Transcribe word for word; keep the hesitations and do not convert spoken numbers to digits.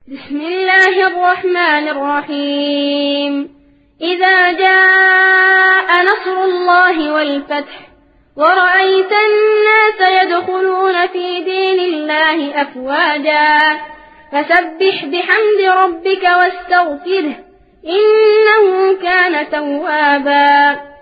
بسم الله الرحمن الرحيم. إذا جاء نصر الله والفتح ورأيت الناس يدخلون في دين الله أفواجا فسبح بحمد ربك واستغفره إنه كان توابا.